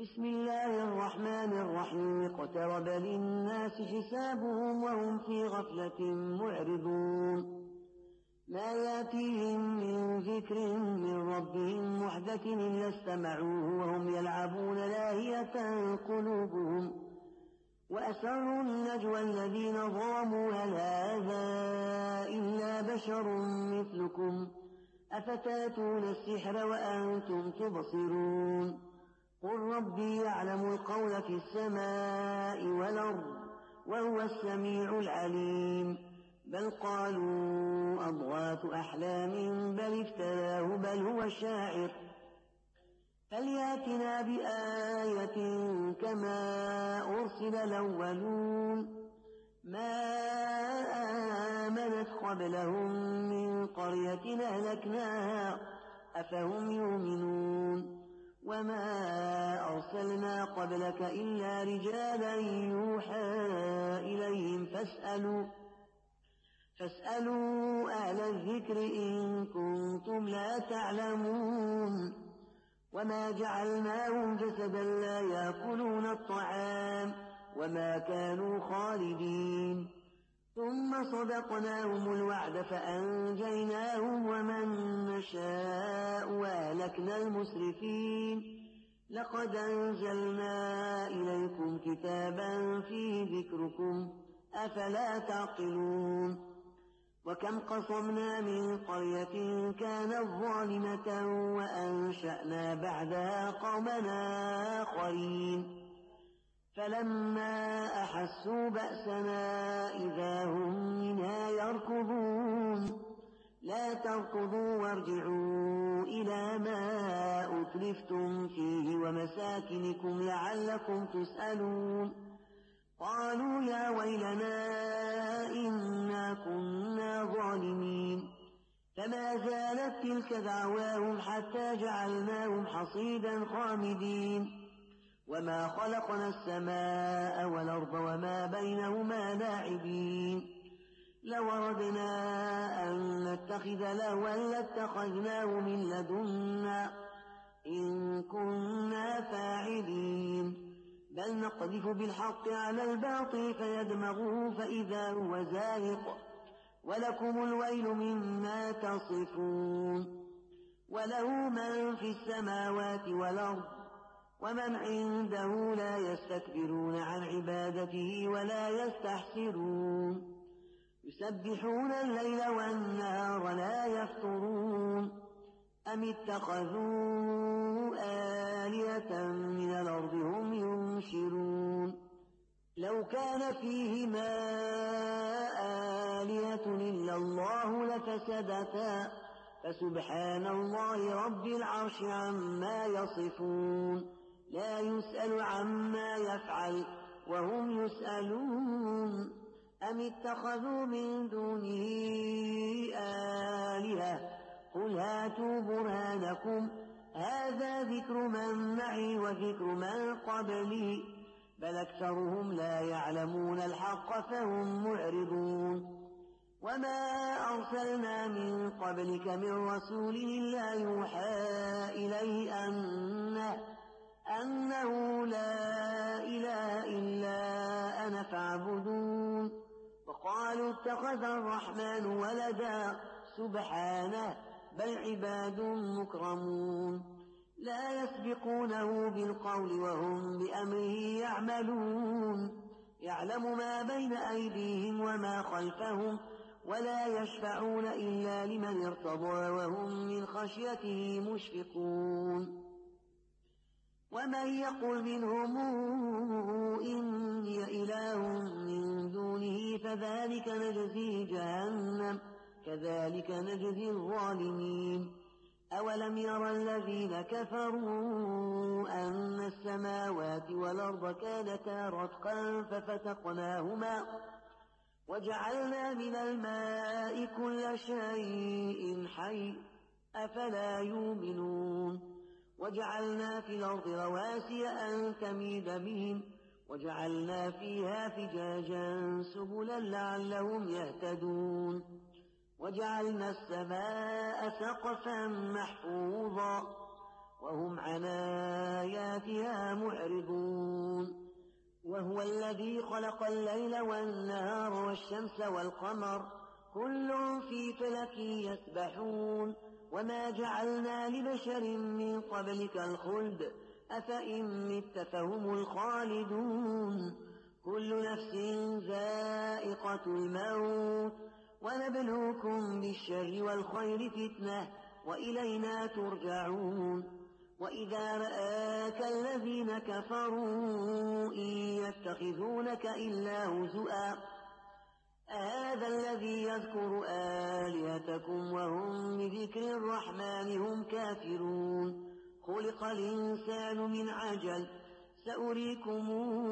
بسم الله الرحمن الرحيم اقترب للناس حسابهم وهم في غفلة معرضون ما ياتيهم من ذكر من ربهم محدث إلا استمعوه وهم يلعبون لاهية قلوبهم وأسروا النجوى الذين ظلموا هل هذا إلا بشر مثلكم أفتاتون السحر وأنتم تبصرون قل ربي يعلم القول في السماء والأرض وهو السميع العليم بل قالوا أضغاث أحلام بل افتراه بل هو شاعر فلياتنا بآية كما أرسل الأولون ما آمنت قبلهم من قرية أهلكناها أفهم يؤمنون وما أرسلنا قبلك إلا رجالا يوحى إليهم فاسألوا أهل الذكر إن كنتم لا تعلمون وما جعلناهم جسدا لا يأكلون الطعام وما كانوا خالدين ثم صدقناهم الوعد فأنجيناهم ومن نشاء وأهلكنا المسرفين لقد أنزلنا إليكم كتابا فيه ذكركم أفلا تعقلون وكم قصمنا من قرية كانت ظالمة وأنشأنا بعدها قومنا آخرين فلما أحسوا بأسنا إذا هم منها يركضون لا تركضوا وارجعوا إلى ما أتلفتم فيه ومساكنكم لعلكم تسألون قالوا يا ويلنا إنا كنا ظالمين فما زالت تلك دعواهم حتى جعلناهم حصيدا خامدين وما خلقنا السماء والأرض وما بينهما لاعبين لو أردنا أن نتخذ لهوا لاتخذناه من لدنا إن كنا فاعلين بل نقذف بالحق على الباطل فيدمغه فإذا هو زاهق ولكم الويل مما تصفون وله من في السماوات والأرض ومن عنده لا يستكبرون عن عبادته ولا يستحسرون يسبحون الليل والنهار لا يفترون أم اتخذوا آلهة من الأرض هم ينشرون لو كان فيهما آلهة إلا الله لفسدتا فسبحان الله رب العرش عما يصفون لا يسأل عما يفعل وهم يسألون أم اتخذوا من دونه آلهة قل هاتوا برهانكم هذا ذكر من معي وذكر من قبلي بل أكثرهم لا يعلمون الحق فهم معرضون وما أرسلنا من قبلك من رسول إلا يوحى إليه أنه لا إله إلا أنا فاعبدون وقالوا اتخذ الرحمن ولدا سبحانه بل عباد مكرمون لا يسبقونه بالقول وهم بأمره يعملون يعلم ما بين أيديهم وما خلفهم ولا يشفعون إلا لمن ارتضى وهم من خشيته مشفقون ومن يقل منهم إني إله من دونه فذلك نجزيه جهنم كذلك نجزي الظالمين أولم ير الذين كفروا أن السماوات والأرض كانتا رتقا ففتقناهما وجعلنا من الماء كل شيء حي أفلا يؤمنون وجعلنا في الأرض رواسي أن تميد بهم وجعلنا فيها فجاجا سبلا لعلهم يهتدون وجعلنا السماء سقفا محفوظا وهم عن آياتها معرضون وهو الذي خلق الليل والنهار والشمس والقمر كل في فلك يسبحون وما جعلنا لبشر من قبلك الخلد أفإن مت فهم الخالدون كل نفس ذائقة الموت ونبلوكم بالشر والخير فتنة وإلينا ترجعون وإذا رآك الذين كفروا إن يتخذونك إلا هزؤا أهذا الذي يذكر آلهتكم وهم بذكر الرحمن هم كافرون خلق الإنسان من عجل سأريكم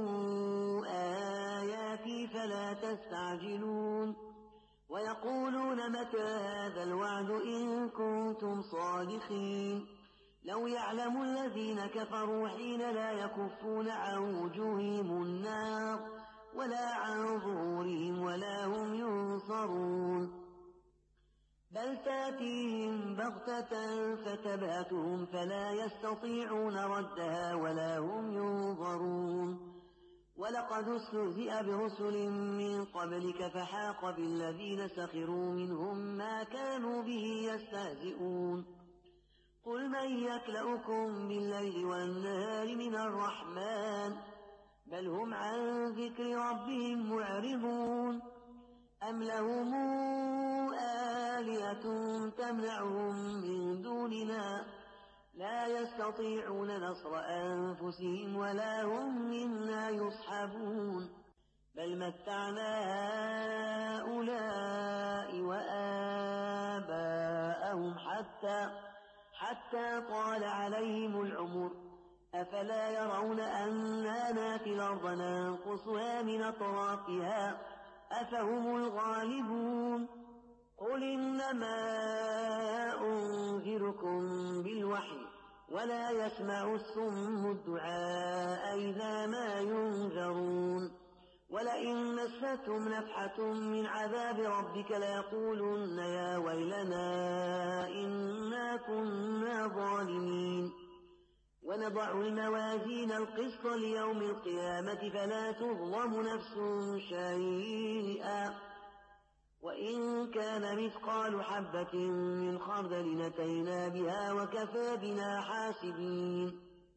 آياتي فلا تستعجلون ويقولون متى هذا الوعد إن كنتم صادقين لو يعلم الذين كفروا حين لا يكفون عن وجوههم النار ولا عن ظهورهم ولا هم ينصرون بل تاتيهم بغتة فتبهتهم فلا يستطيعون ردها ولا هم ينظرون ولقد استهزئ برسل من قبلك فحاق بالذين سخروا منهم ما كانوا به يستهزئون قل من يكلؤكم بالليل والنهار من الرحمن بل هم عن ذكر ربهم معرضون أم لهم آلهة تمنعهم من دوننا لا يستطيعون نصر أنفسهم ولا هم منا يصحبون بل متعنا هؤلاء وآباءهم حتى طال عليهم العمر أفلا يرون أنا ناتي الأرض ننقصها من أطرافها أفهم الغالبون قل إنما أنذركم بالوحي ولا يسمع الصم الدعاء إذا ما ينذرون ولئن مستهم نفحة من عذاب ربك ليقولن يا ويلنا إنا كنا ظالمين ونضع الموازين القسط ليوم القيامة فلا تظلم نفس شيئا وإن كان مثقال حبة من خردل أتينا بها وكفى بنا حاسبين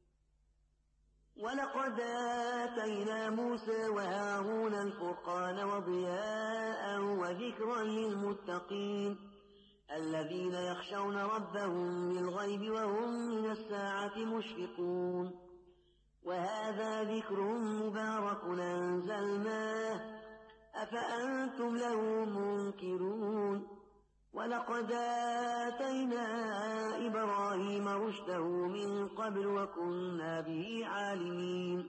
ولقد آتينا موسى وهارون الفرقان وضياء وذكرا للمتقين الذين يخشون ربهم بالغيب وهم من الساعة مشفقون وهذا ذكر مبارك أنزلناه أفأنتم له منكرون ولقد آتينا إبراهيم رشده من قبل وكنا به عالمين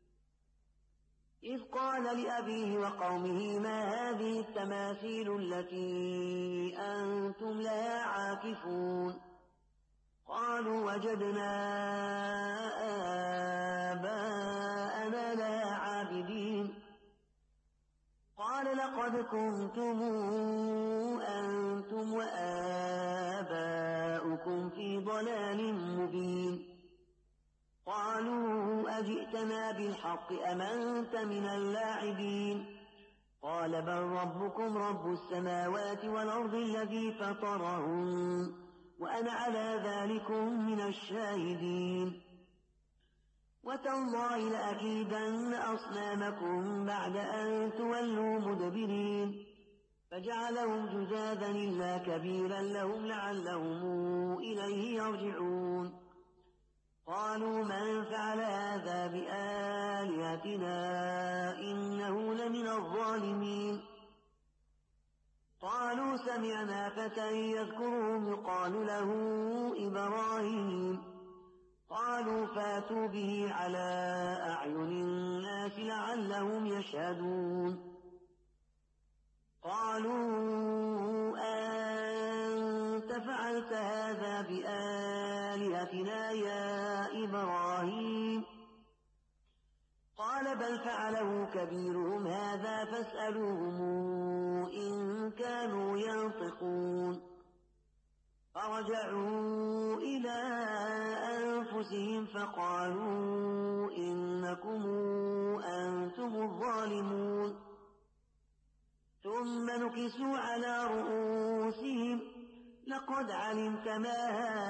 إذ قال لأبيه وقومه ما هذه التماثيل التي أنتم لها عاكفون قالوا وجدنا آباءنا لها عابدين قال لقد كنتم أنتم وآباؤكم في ضلال مبين قالوا أجئتنا بالحق أم أنت من اللاعبين قال بل ربكم رب السماوات والأرض الذي فطرهن وأنا على ذلكم من الشاهدين وتالله لأكيدن أصنامكم بعد أن تولوا مدبرين فجعلهم جذاذا إلا كبيرا لهم لعلهم إليه يرجعون قالوا من فعل هذا بآلهتنا إنه لمن الظالمين قالوا سمعنا فتى يذكرهم يقال له إبراهيم قالوا فاتوا به على أعين الناس لعلهم يشهدون قالوا أنت فعلت هذا بآلهتنا يا إبراهيم قال بل فعله كبيرهم هذا فاسألوهم إن كانوا ينطقون فرجعوا إلى أنفسهم فقالوا إنكم أنتم الظالمون ثم نكسوا على رؤوسهم لقد علمت ما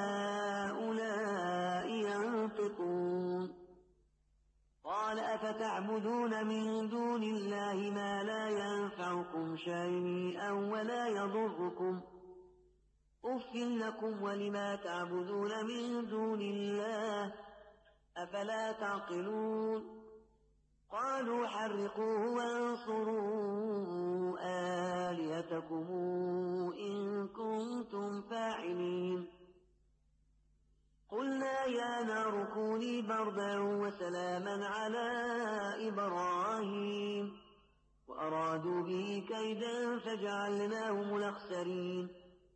هؤلاء ينطقون قال أفتعبدون من دون الله ما لا ينفعكم شيئا ولا يضركم أف لكم ولما تعبدون من دون الله أفلا تعقلون قالوا حرقوه وانصروا آلهتكم إن كنتم فاعلين قلنا يا نار كوني بردا وسلاما على إبراهيم وأرادوا به كيدا فجعلناهم الأخسرين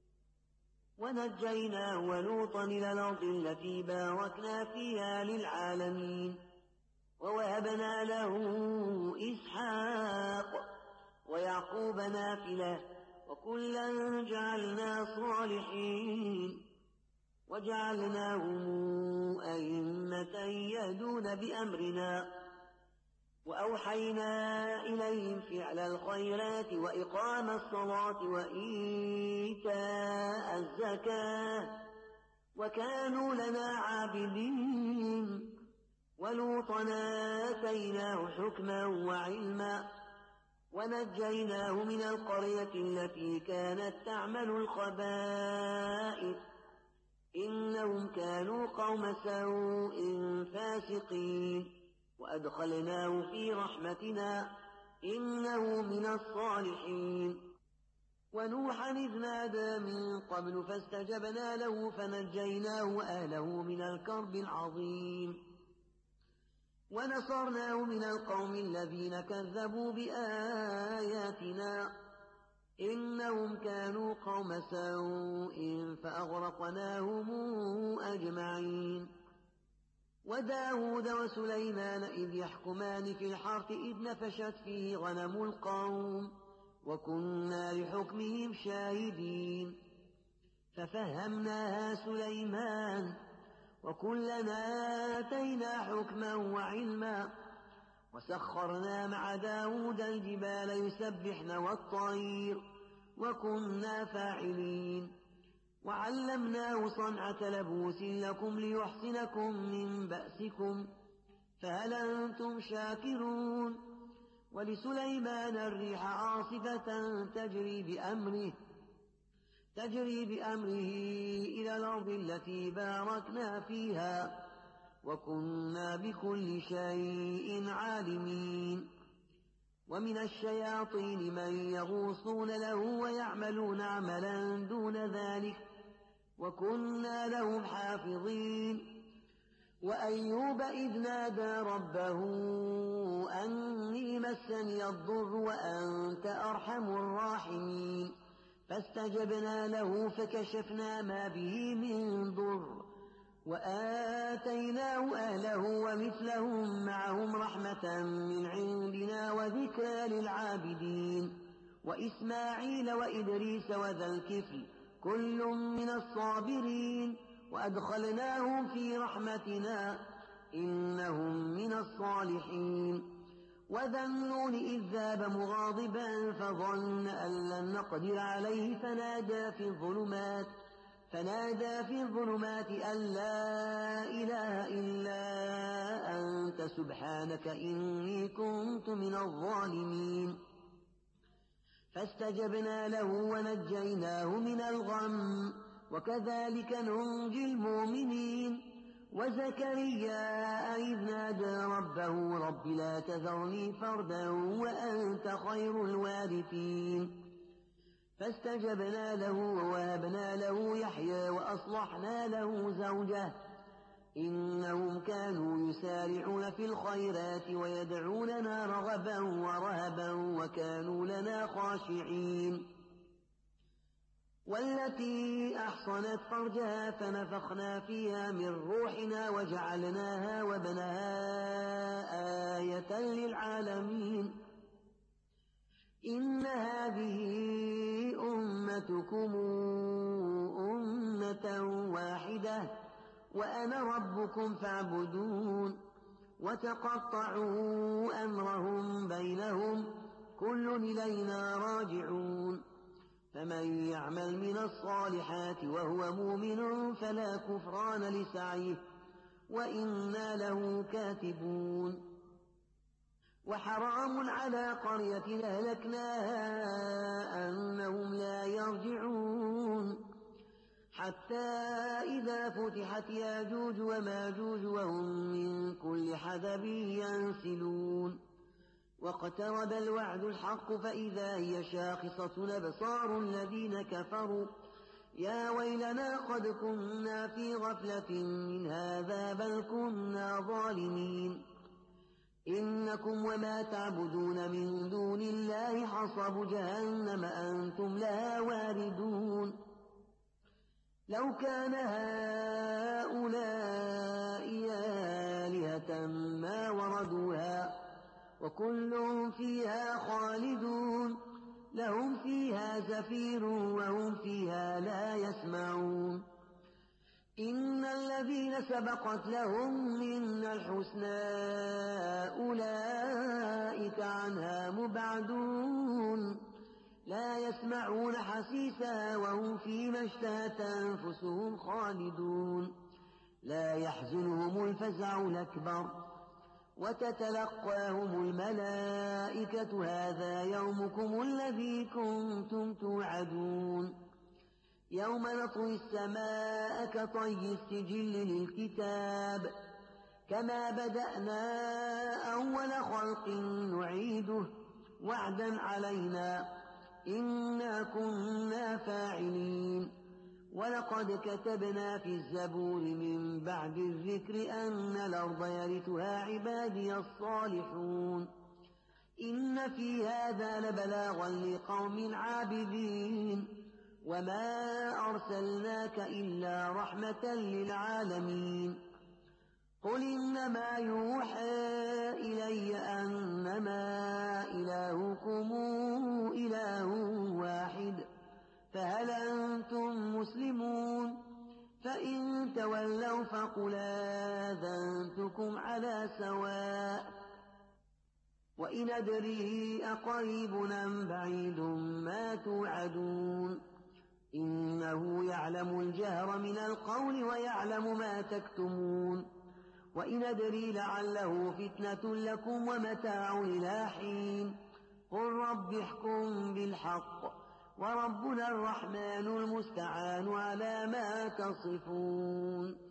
ونجيناه ولوطا إلى الأرض التي باركنا فيها للعالمين ووهبنا له إسحاق ويعقوب نافلة وكلا جعلنا صالحين وجعلناهم أئمة يهدون بأمرنا وأوحينا إليهم فعل الخيرات وإقام الصلاة وإيتاء الزكاة وكانوا لنا عابدين ولوطا آتيناه حكما وعلما ونجيناه من القرية التي كانت تعمل الخبائث إنهم كانوا قوم سوء فاسقين وأدخلناه في رحمتنا إنه من الصالحين ونوحا إذ نادى من قبل فاستجبنا له فنجيناه وأهله من الكرب العظيم ونصرناه من القوم الذين كذبوا بآياتنا إنهم كانوا قوم سوء فأغرقناهم أجمعين وداود وسليمان إذ يحكمان في الحرث إذ نفشت فيه غنم القوم وكنا لحكمهم شاهدين ففهمناها سليمان وكلنا آتينا حكما وعلما وسخرنا مع داود الجبال يسبحن والطير وكنا فاعلين وعلمناه صنعة لبوس لكم ليحصنكم من بأسكم فهل أنتم شاكرون ولسليمان الريح عاصفة تجري بأمره إلى الأرض التي باركنا فيها وكنا بكل شيء عالمين ومن الشياطين من يغوصون له ويعملون عملا دون ذلك وكنا لهم حافظين وأيوب إذ نادى ربه أني مسني الضر وأنت أرحم الراحمين فاستجبنا له فكشفنا ما به من ضر وآتيناه أهله ومثلهم معهم رحمة من عندنا وذكرى للعابدين وإسماعيل وإدريس وذا الكفل كل من الصابرين وأدخلناهم في رحمتنا إنهم من الصالحين وذا النون إذ ذهب مغاضبا فظن أن لن نقدر عليه فنادى في الظلمات أن لا إله إلا أنت سبحانك إني كنت من الظالمين فاستجبنا له ونجيناه من الغم وكذلك ننجي المؤمنين وزكريا إذ نادى ربه رب لا تذرني فردا وأنت خير الوارثين فاستجبنا له ووهبنا له يحيى وأصلحنا له زوجه إنهم كانوا يسارعون في الخيرات ويدعوننا رغبا ورهبا وكانوا لنا خاشعين والتي أحصنت فرجها فنفخنا فيها من روحنا وجعلناها وابنها آية للعالمين إن هذه أمتكم أمة واحدة وأنا ربكم فاعبدون وتقطعوا أمرهم بينهم كل إلينا راجعون فمن يعمل من الصالحات وهو مؤمن فلا كفران لسعيه وإنا له كاتبون وحرام على قرية أهلكناها أنهم لا يرجعون حتى إذا فتحت ياجوج وماجوج وهم من كل حدب ينسلون واقترب الوعد الحق فإذا هي شاخصة أبصار الذين كفروا يا ويلنا قد كنا في غفلة من هذا بل كنا ظالمين إنكم وما تعبدون من دون الله حصب جهنم أنتم لها واردون لو كان هؤلاء آلهة ما وردوها وكل فيها خالدون لهم فيها زفير وهم فيها لا يسمعون إن الذين سبقت لهم منا الحسنى أولئك عنها مبعدون لا يسمعون حسيسها وهم فيما اشتهت أنفسهم خالدون لا يحزنهم الفزع الأكبر وتتلقاهم الملائكة هذا يومكم الذي كنتم توعدون يوم نطوي السماء كطي السجل للكتاب كما بدأنا أول خلق نعيده وعدا علينا إنا كنا فاعلين ولقد كتبنا في الزبور من بعد الذكر أن الأرض يرثها عبادي الصالحون إن في هذا لبلاغا لقوم عابدين وما أرسلناك إلا رحمة للعالمين قل إنما يوحى إلي أنما إلهكم إله واحد فهل أنتم مسلمون فإن تولوا فقل آذنتكم على سواء وإن أدري أقريب أم بعيد ما توعدون إنه يعلم الجهر من القول ويعلم ما تكتمون وإن أدري لعله فتنة لكم ومتاع إلى حين قل رب احكم بالحق وربنا الرحمن المستعان على ما تصفون